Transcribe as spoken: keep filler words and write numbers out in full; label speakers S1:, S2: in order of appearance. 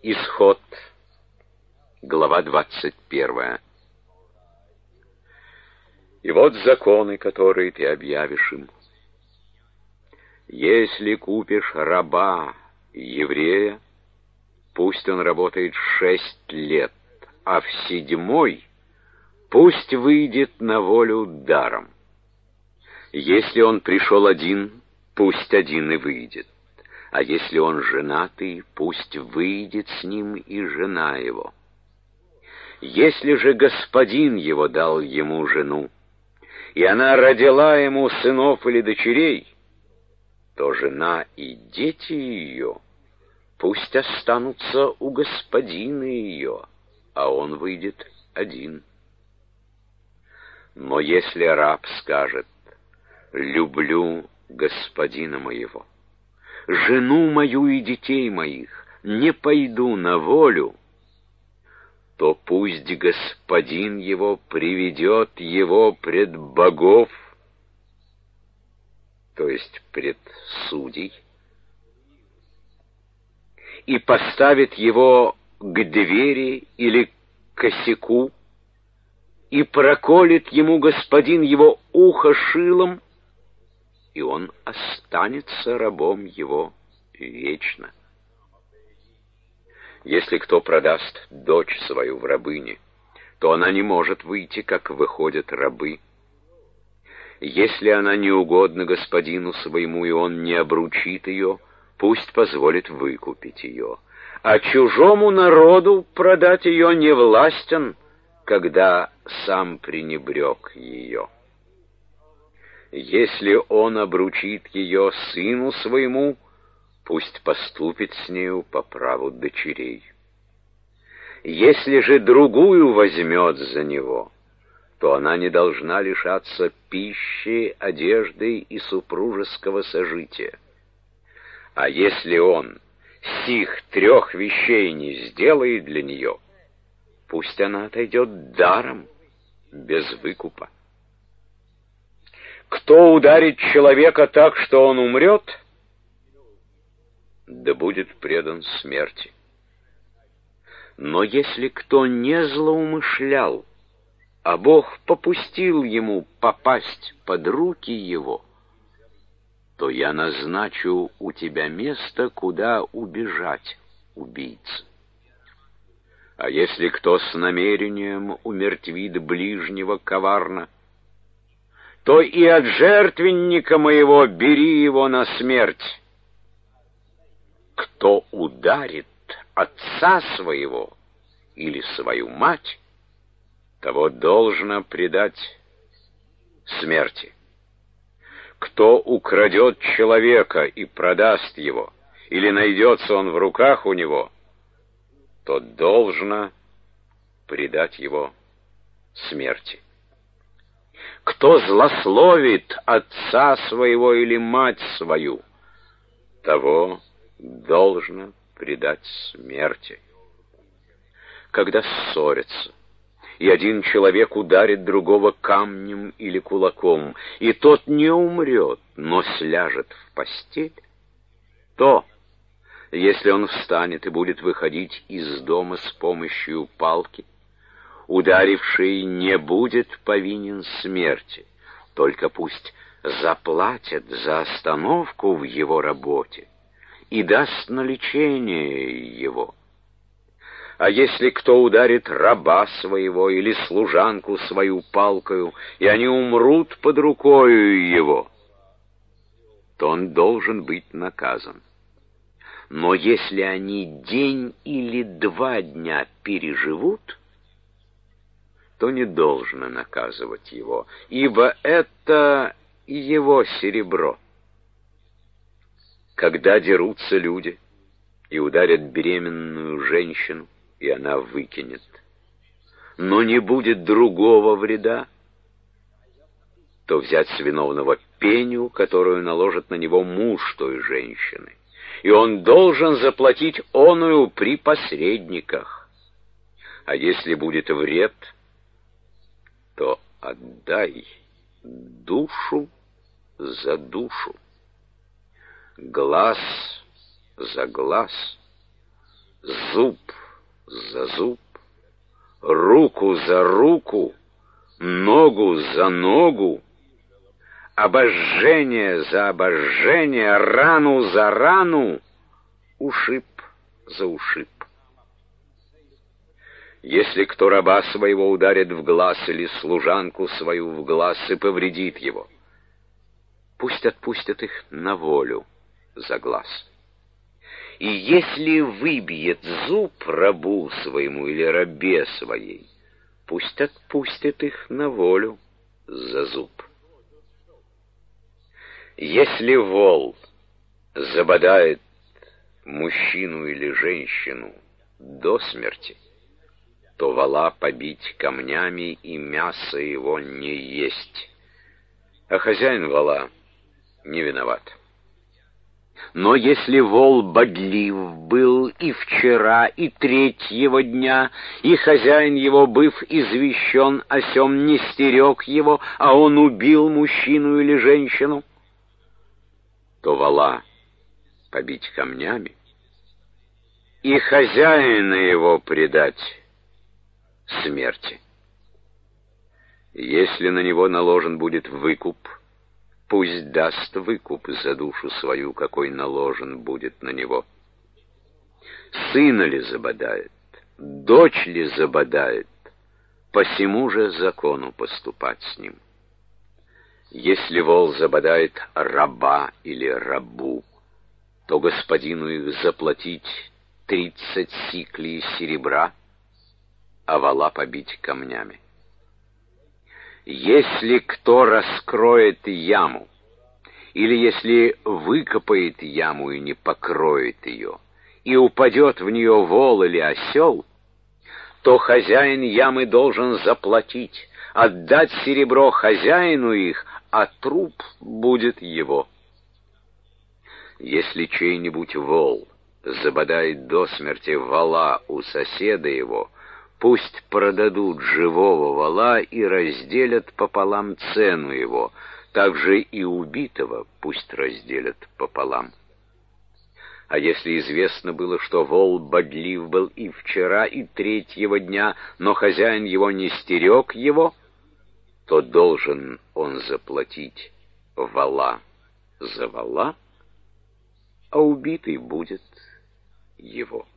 S1: Исход, глава двадцать первая. И вот законы, которые ты объявишь им. Если купишь раба еврея, пусть он работает шесть лет, а в седьмой пусть выйдет на волю даром. Если он пришел один, пусть один и выйдет. А если он женатый, пусть выйдет с ним и жена его. Если же господин его дал ему жену, и она родила ему сынов или дочерей, то жена и дети ее пусть останутся у господина ее, а он выйдет один. Но если раб скажет: «Люблю господина моего, жену мою и детей моих, не пойду на волю», то пусть господин его приведет его пред богов, то есть пред судей, и поставит его к двери или к косяку, и проколет ему господин его ухо шилом, и он останется рабом его вечно. Если кто продаст дочь свою в рабыне, то она не может выйти, как выходят рабы. Если она не угодна господину своему, и он не обручит ее, пусть позволит выкупить ее. А чужому народу продать ее не властен, когда сам пренебрег ее. Если он обручит ее сыну своему, пусть поступит с нею по праву дочерей. Если же другую возьмет за него, то она не должна лишаться пищи, одежды и супружеского сожития. А если он сих трех вещей не сделает для нее, пусть она отойдет даром, без выкупа. Кто ударит человека так, что он умрет, да будет предан смерти. Но если кто не злоумышлял, а Бог попустил ему попасть под руки его, то я назначу у тебя место, куда убежать убийце. А если кто с намерением умертвит ближнего коварно, то и от жертвенника моего бери его на смерть. Кто ударит отца своего или свою мать, того должно предать смерти. Кто украдет человека и продаст его, или найдется он в руках у него, то должно предать его смерти. Кто злословит отца своего или мать свою, того должно предать смерти. Когда ссорятся, и один человек ударит другого камнем или кулаком, и тот не умрет, но сляжет в постель, то, если он встанет и будет выходить из дома с помощью палки, ударивший не будет повинен смерти, только пусть заплатят за остановку в его работе и даст на лечение его. А если кто ударит раба своего или служанку свою палкою, и они умрут под рукою его, то он должен быть наказан. Но если они день или два дня переживут, то не должно наказывать его, ибо это его серебро. Когда дерутся люди и ударят беременную женщину, и она выкинет, но не будет другого вреда, то взять с виновного пеню, которую наложит на него муж той женщины, и он должен заплатить оную при посредниках. А если будет вред, то отдай душу за душу, глаз за глаз, зуб за зуб, руку за руку, ногу за ногу, обожжение за обожжение, рану за рану, ушиб за ушиб. Если кто раба своего ударит в глаз или служанку свою в глаз и повредит его, пусть отпустят их на волю за глаз. И если выбьет зуб рабу своему или рабе своей, пусть отпустят их на волю за зуб. Если вол забодает мужчину или женщину до смерти, то вола побить камнями и мясо его не есть, а хозяин вола не виноват. Но если вол бодлив был и вчера, и третьего дня, и хозяин его, быв извещен о сем, не стерег его, а он убил мужчину или женщину, то вола побить камнями и хозяина его предать смерти. Если на него наложен будет выкуп, пусть даст выкуп за душу свою, какой наложен будет на него. Сына ли забодает, дочь ли забодает, по сему же закону поступать с ним. Если вол забодает раба или рабу, то господину их заплатить тридцать сиклей серебра, а вола побить камнями. Если кто раскроет яму, или если выкопает яму и не покроет ее, и упадет в нее вол или осел, то хозяин ямы должен заплатить, отдать серебро хозяину их, а труп будет его. Если чей-нибудь вол забодает до смерти вола у соседа его, пусть продадут живого вола и разделят пополам цену его, также и убитого пусть разделят пополам. А если известно было, что вол бодлив был и вчера, и третьего дня, но хозяин его не стерег его, то должен он заплатить вола за вола, а убитый будет его.